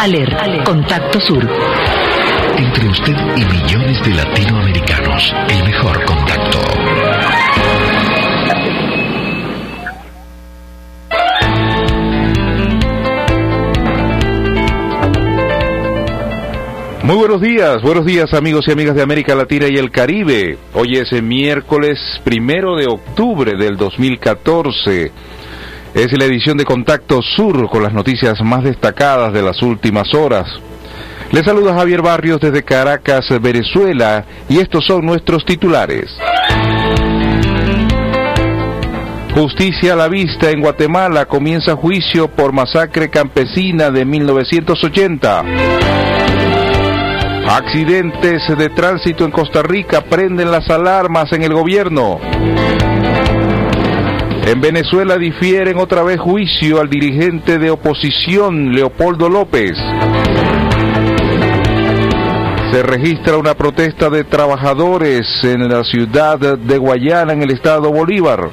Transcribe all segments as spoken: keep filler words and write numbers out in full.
Aler, Aler, Contacto Sur. Entre usted y millones de latinoamericanos, el mejor contacto. Muy buenos días, buenos días amigos y amigas de América Latina y el Caribe. Hoy es el miércoles primero de octubre del dos mil catorce. Es la edición de Contacto Sur con las noticias más destacadas de las últimas horas. Les saluda Javier Barrios desde Caracas, Venezuela, y estos son nuestros titulares. Justicia a la vista en Guatemala, comienza juicio por masacre campesina de mil novecientos ochenta. Accidentes de tránsito en Costa Rica, prenden las alarmas en el gobierno. En Venezuela difieren otra vez juicio al dirigente de oposición, Leopoldo López. Se registra una protesta de trabajadores en la ciudad de Guayana, en el estado Bolívar.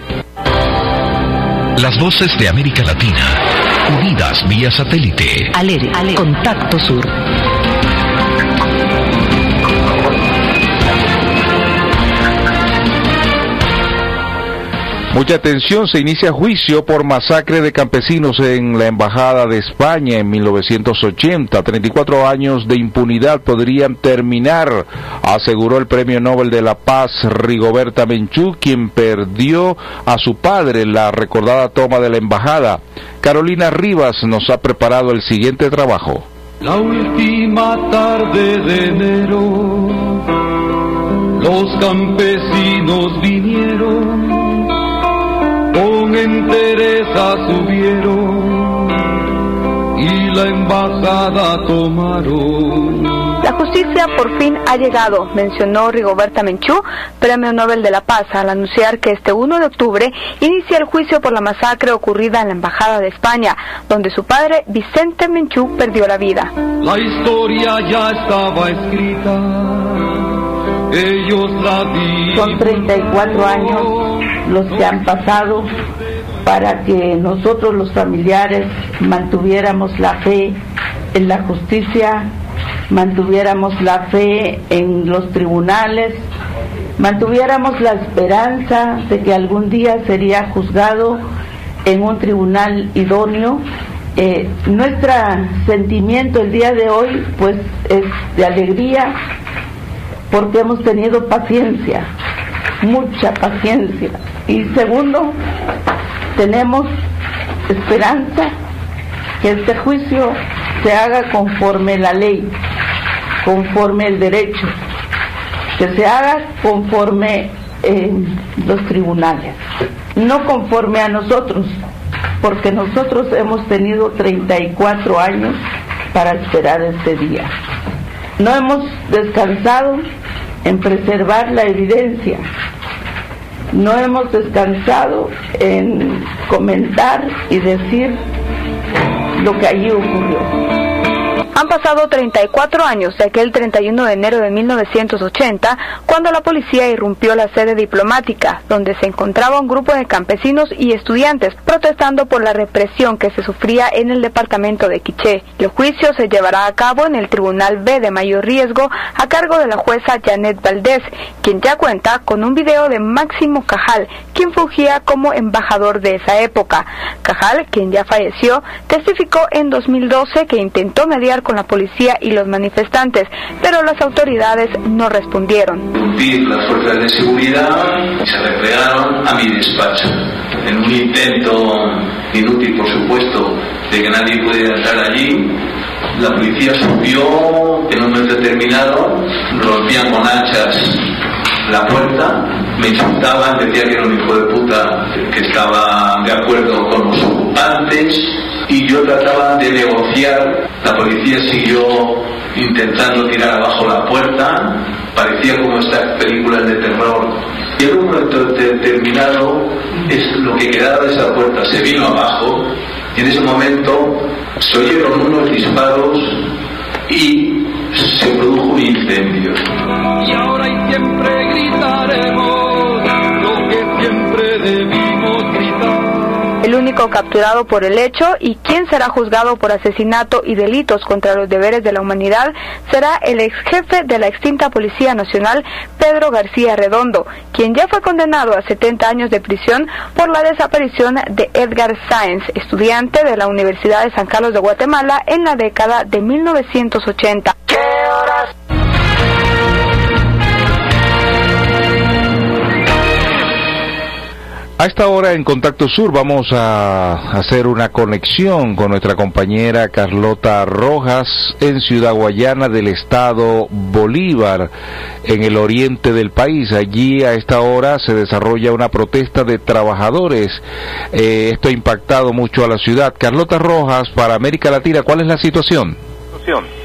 Las voces de América Latina, unidas vía satélite. Aler, Aler, Contacto Sur. Mucha atención, se inicia juicio por masacre de campesinos en la Embajada de España en mil novecientos ochenta. treinta y cuatro años de impunidad podrían terminar, aseguró el Premio Nobel de la Paz Rigoberta Menchú, quien perdió a su padre en la recordada toma de la embajada. Carolina Rivas nos ha preparado el siguiente trabajo. La última tarde de enero, los campesinos vinieron, con entereza subieron y la embajada tomaron. La justicia por fin ha llegado, mencionó Rigoberta Menchú, Premio Nobel de la Paz, al anunciar que este uno de octubre inicia el juicio por la masacre ocurrida en la Embajada de España, donde su padre, Vicente Menchú, perdió la vida. La historia ya estaba escrita, ellos la divulgaron. Son treinta y cuatro años los que han pasado para que nosotros los familiares mantuviéramos la fe en la justicia, mantuviéramos la fe en los tribunales, mantuviéramos la esperanza de que algún día sería juzgado en un tribunal idóneo. Eh, nuestro sentimiento el día de hoy pues es de alegría, porque hemos tenido paciencia, mucha paciencia. Y segundo, tenemos esperanza que este juicio se haga conforme la ley, conforme el derecho, que se haga conforme eh, los tribunales, no conforme a nosotros, porque nosotros hemos tenido treinta y cuatro años para esperar este día. No hemos descansado en preservar la evidencia, no hemos descansado en comentar y decir lo que allí ocurrió. Han pasado treinta y cuatro años de aquel treinta y uno de enero de mil novecientos ochenta, cuando la policía irrumpió la sede diplomática, donde se encontraba un grupo de campesinos y estudiantes protestando por la represión que se sufría en el departamento de Quiché. El juicio se llevará a cabo en el Tribunal B de Mayor Riesgo, a cargo de la jueza Janet Valdés, quien ya cuenta con un video de Máximo Cajal, quien fungía como embajador de esa época. Cajal, quien ya falleció, testificó en dos mil doce que intentó mediar con la policía y los manifestantes, pero las autoridades no respondieron. Vi las fuerzas de seguridad y se replegaron a mi despacho. En un intento inútil, por supuesto, de que nadie pudiera entrar allí, la policía subió en un momento determinado, rompían con hachas la puerta, me insultaban, decían que era un hijo de puta, que estaba de acuerdo con los ocupantes, y yo trataba de negociar. La policía siguió intentando tirar abajo la puerta, parecía como estas películas de terror. Y en un momento determinado, es lo que quedaba de esa puerta se vino abajo, y en ese momento se oyeron unos disparos y se produjo un incendio. Y ahora y siempre gritaremos lo que siempre debimos gritar. El único único capturado por el hecho y quien será juzgado por asesinato y delitos contra los deberes de la humanidad será el ex jefe de la extinta Policía Nacional, Pedro García Redondo, quien ya fue condenado a setenta años de prisión por la desaparición de Edgar Sáenz, estudiante de la Universidad de San Carlos de Guatemala en la década de mil novecientos ochenta. ¿Qué horas? A esta hora en Contacto Sur vamos a hacer una conexión con nuestra compañera Carlota Rojas en Ciudad Guayana del estado Bolívar, en el oriente del país. Allí a esta hora se desarrolla una protesta de trabajadores. Eh, esto ha impactado mucho a la ciudad. Carlota Rojas, para América Latina, ¿cuál es la situación? Situación.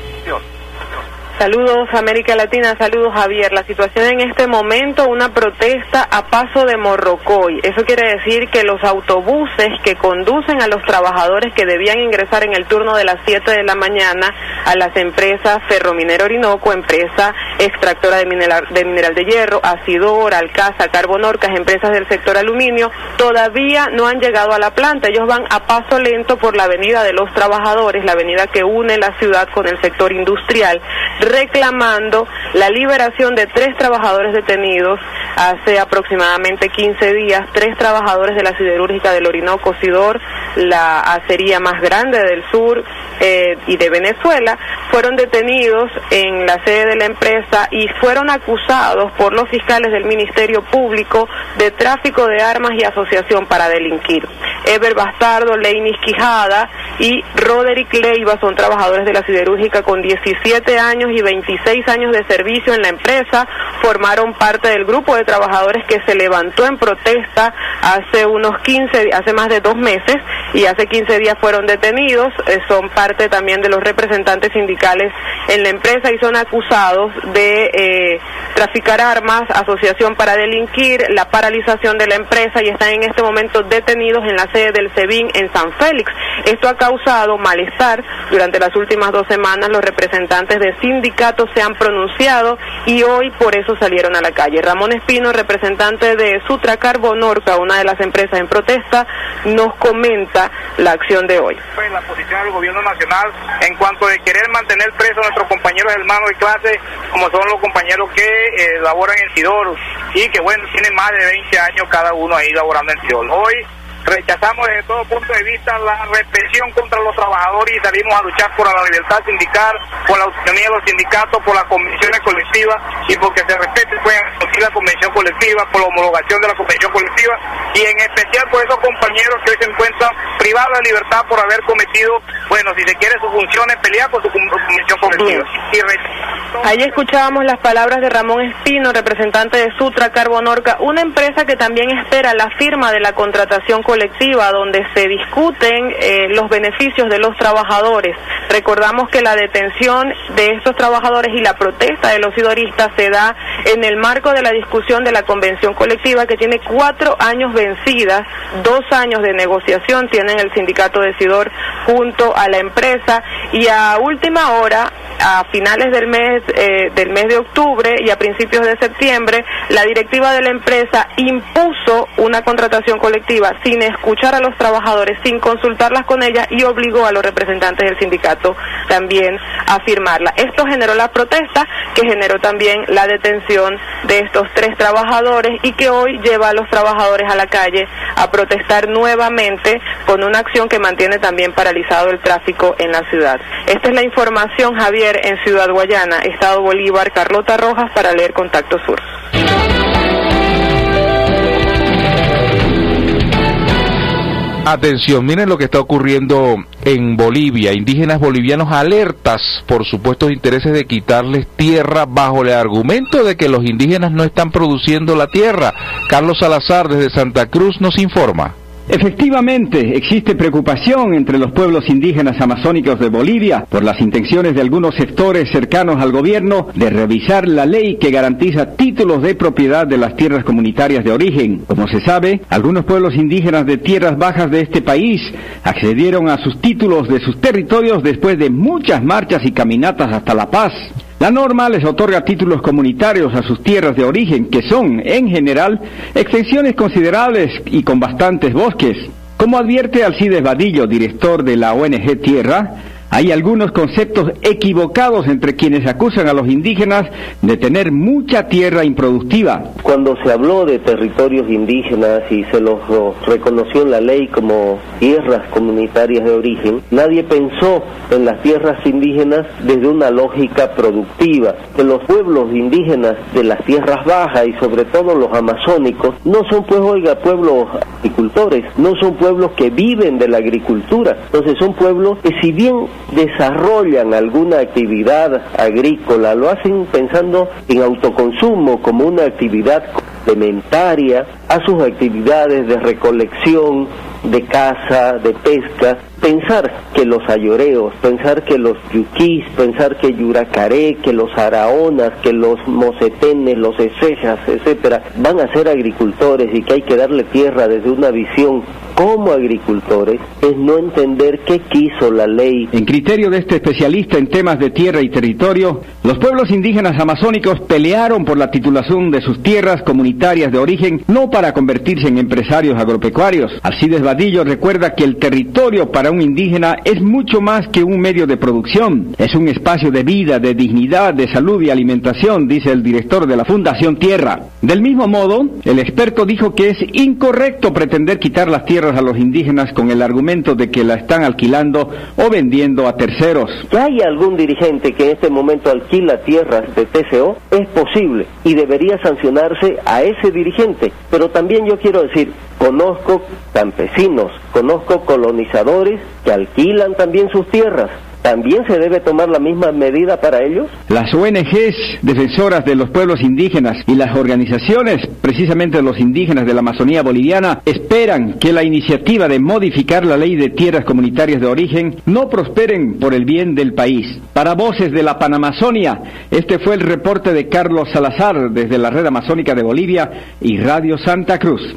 Saludos América Latina, saludos Javier. La situación en este momento, una protesta a paso de Morrocoy. Eso quiere decir que los autobuses que conducen a los trabajadores que debían ingresar en el turno de las siete de la mañana a las empresas Ferrominero Orinoco, empresa extractora de mineral de, mineral de hierro, Acidor, Alcasa, Carbonorcas, empresas del sector aluminio, todavía no han llegado a la planta. Ellos van a paso lento por la avenida de los trabajadores, la avenida que une la ciudad con el sector industrial, reclamando la liberación de tres trabajadores detenidos hace aproximadamente quince días, tres trabajadores de la siderúrgica del Orinoco Sidor, la acería más grande del sur eh, y de Venezuela, fueron detenidos en la sede de la empresa y fueron acusados por los fiscales del Ministerio Público de tráfico de armas y asociación para delinquir. Eber Bastardo, Leinis Quijada y Roderick Leiva son trabajadores de la siderúrgica con diecisiete años y veintiséis años de servicio en la empresa. Formaron parte del grupo de trabajadores que se levantó en protesta hace unos quince, hace más de dos meses, y hace quince días fueron detenidos. Eh, son parte también de los representantes sindicales en la empresa y son acusados de eh, traficar armas, asociación para delinquir, la paralización de la empresa, y están en este momento detenidos en la sede del SEBIN en San Félix. Esto ha causado malestar. Durante las últimas dos semanas los representantes de sindicatos se han pronunciado y hoy por eso salieron a la calle. Ramón Espino, representante de Sutra Carbonorca, una de las empresas en protesta, nos comenta la acción de hoy. La posición del gobierno nacional en cuanto de querer mantener presos a nuestros compañeros hermanos de clase, como son los compañeros que eh, laboran en Sidor y que bueno, tienen más de veinte años cada uno ahí laborando en Sidor. Hoy rechazamos desde todo punto de vista la represión contra los trabajadores y salimos a luchar por la libertad sindical, por la autonomía de los sindicatos, por las convenciones colectivas y porque se respete pues, la convención colectiva, por la homologación de la convención colectiva y en especial por esos compañeros que hoy se encuentran privados de libertad por haber cometido, bueno, si se quiere sus funciones, pelear por su convención colectiva. Y Ahí escuchábamos las palabras de Ramón Espino, representante de Sutra Carbonorca, una empresa que también espera la firma de la contratación colectiva donde se discuten eh, los beneficios de los trabajadores. Recordamos que la detención de estos trabajadores y la protesta de los sidoristas se da en el marco de la discusión de la convención colectiva que tiene cuatro años vencidas, dos años de negociación tienen el sindicato de Sidor junto a la empresa y a última hora, a finales del mes eh, del mes de octubre y a principios de septiembre, la directiva de la empresa impuso una contratación colectiva sin escuchar a los trabajadores, sin consultarlas con ellas y obligó a los representantes del sindicato también a firmarla. Esto generó la protesta que generó también la detención de estos tres trabajadores y que hoy lleva a los trabajadores a la calle a protestar nuevamente con una acción que mantiene también paralizado el tráfico en la ciudad. Esta es la información, Javier, en Ciudad Guayana, Estado Bolívar. Carlota Rojas para leer Contacto Sur. Atención, miren lo que está ocurriendo en Bolivia. Indígenas bolivianos alertas por supuestos intereses de quitarles tierra bajo el argumento de que los indígenas no están produciendo la tierra. Carlos Salazar desde Santa Cruz nos informa. Efectivamente, existe preocupación entre los pueblos indígenas amazónicos de Bolivia por las intenciones de algunos sectores cercanos al gobierno de revisar la ley que garantiza títulos de propiedad de las tierras comunitarias de origen. Como se sabe, algunos pueblos indígenas de tierras bajas de este país accedieron a sus títulos de sus territorios después de muchas marchas y caminatas hasta La Paz. La norma les otorga títulos comunitarios a sus tierras de origen, que son, en general, extensiones considerables y con bastantes bosques. Como advierte Alcides Vadillo, director de la O N G Tierra, hay algunos conceptos equivocados entre quienes acusan a los indígenas de tener mucha tierra improductiva. Cuando se habló de territorios indígenas y se los, los reconoció en la ley como tierras comunitarias de origen, nadie pensó en las tierras indígenas desde una lógica productiva. Que los pueblos indígenas de las tierras bajas y sobre todo los amazónicos no son, pues, oiga, pueblos agricultores, no son pueblos que viven de la agricultura. Entonces son pueblos que, si bien desarrollan alguna actividad agrícola, lo hacen pensando en autoconsumo como una actividad complementaria a sus actividades de recolección, de caza, de pesca. Pensar que los ayoreos, pensar que los yuquís, pensar que yuracaré, que los araonas, que los mocetenes, los esejas, etcétera, van a ser agricultores y que hay que darle tierra desde una visión como agricultores, es no entender qué quiso la ley. En criterio de este especialista en temas de tierra y territorio, los pueblos indígenas amazónicos pelearon por la titulación de sus tierras comunitarias de origen, no para convertirse en empresarios agropecuarios. Alcides Vadillo recuerda que el territorio para un indígena es mucho más que un medio de producción, es un espacio de vida, de dignidad, de salud y alimentación, dice el director de la Fundación Tierra. Del mismo modo, el experto dijo que es incorrecto pretender quitar las tierras a los indígenas con el argumento de que la están alquilando o vendiendo a terceros. Que haya algún dirigente que en este momento alquila tierras de T C O es posible y debería sancionarse a ese dirigente, pero también yo quiero decir, conozco campesinos, conozco colonizadores que alquilan también sus tierras. ¿También se debe tomar la misma medida para ellos? Las O N Ges defensoras de los pueblos indígenas y las organizaciones, precisamente de los indígenas de la Amazonía boliviana, esperan que la iniciativa de modificar la ley de tierras comunitarias de origen no prosperen por el bien del país. Para Voces de la Panamazonia, este fue el reporte de Carlos Salazar desde la Red Amazónica de Bolivia y Radio Santa Cruz.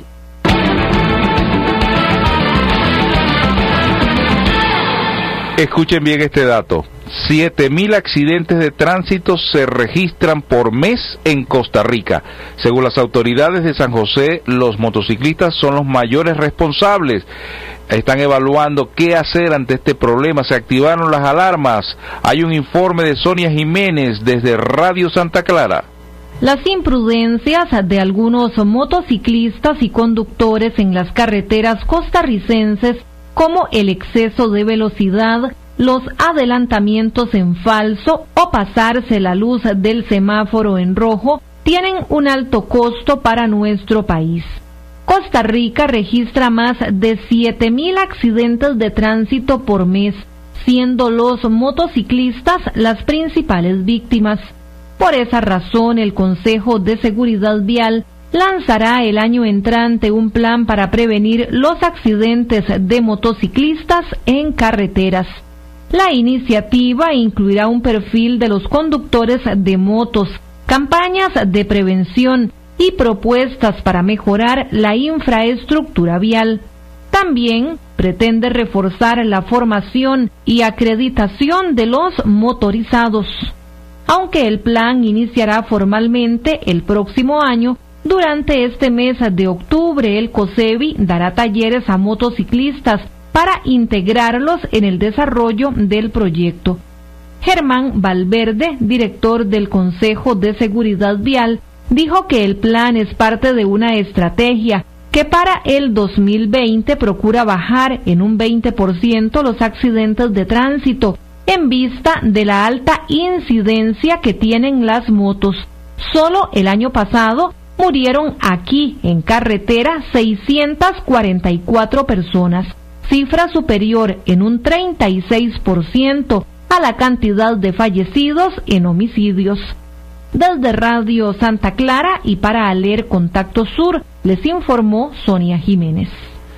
Escuchen bien este dato. siete mil accidentes de tránsito se registran por mes en Costa Rica. Según las autoridades de San José, los motociclistas son los mayores responsables. Están evaluando qué hacer ante este problema. Se activaron las alarmas. Hay un informe de Sonia Jiménez desde Radio Santa Clara. Las imprudencias de algunos motociclistas y conductores en las carreteras costarricenses, como el exceso de velocidad, los adelantamientos en falso o pasarse la luz del semáforo en rojo, tienen un alto costo para nuestro país. Costa Rica registra más de siete mil accidentes de tránsito por mes, siendo los motociclistas las principales víctimas. Por esa razón, el Consejo de Seguridad Vial lanzará el año entrante un plan para prevenir los accidentes de motociclistas en carreteras. La iniciativa incluirá un perfil de los conductores de motos, campañas de prevención y propuestas para mejorar la infraestructura vial. También pretende reforzar la formación y acreditación de los motorizados. Aunque el plan iniciará formalmente el próximo año, durante este mes de octubre el COSEBI dará talleres a motociclistas para integrarlos en el desarrollo del proyecto. Germán Valverde, director del Consejo de Seguridad Vial, dijo que el plan es parte de una estrategia que para el dos mil veinte procura bajar en un veinte por ciento los accidentes de tránsito en vista de la alta incidencia que tienen las motos. Solo el año pasado murieron aquí en carretera seiscientas cuarenta y cuatro personas, cifra superior en un treinta y seis por ciento a la cantidad de fallecidos en homicidios. Desde Radio Santa Clara y para Aler Contacto Sur, les informó Sonia Jiménez.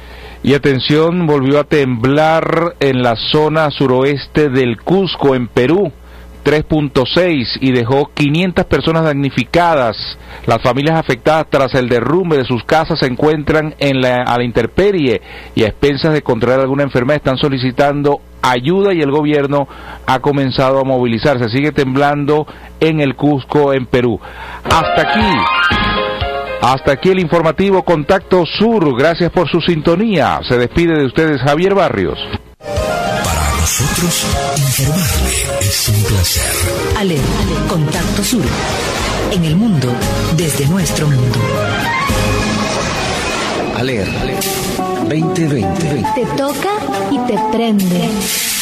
Y atención, volvió a temblar en la zona suroeste del Cusco, en Perú, tres punto seis, y dejó quinientas personas damnificadas. Las familias afectadas tras el derrumbe de sus casas se encuentran en la, a la intemperie y a expensas de contraer alguna enfermedad. Están solicitando ayuda y el gobierno ha comenzado a movilizarse. Sigue temblando en el Cusco, en Perú. Hasta aquí Hasta aquí el informativo Contacto Sur. Gracias por su sintonía. Se despide de ustedes Javier Barrios. Para nosotros, informarle es un placer. Ale, Ale, Contacto Sur. En el mundo, desde nuestro mundo. Aler veinte veinte. Te toca y te prende.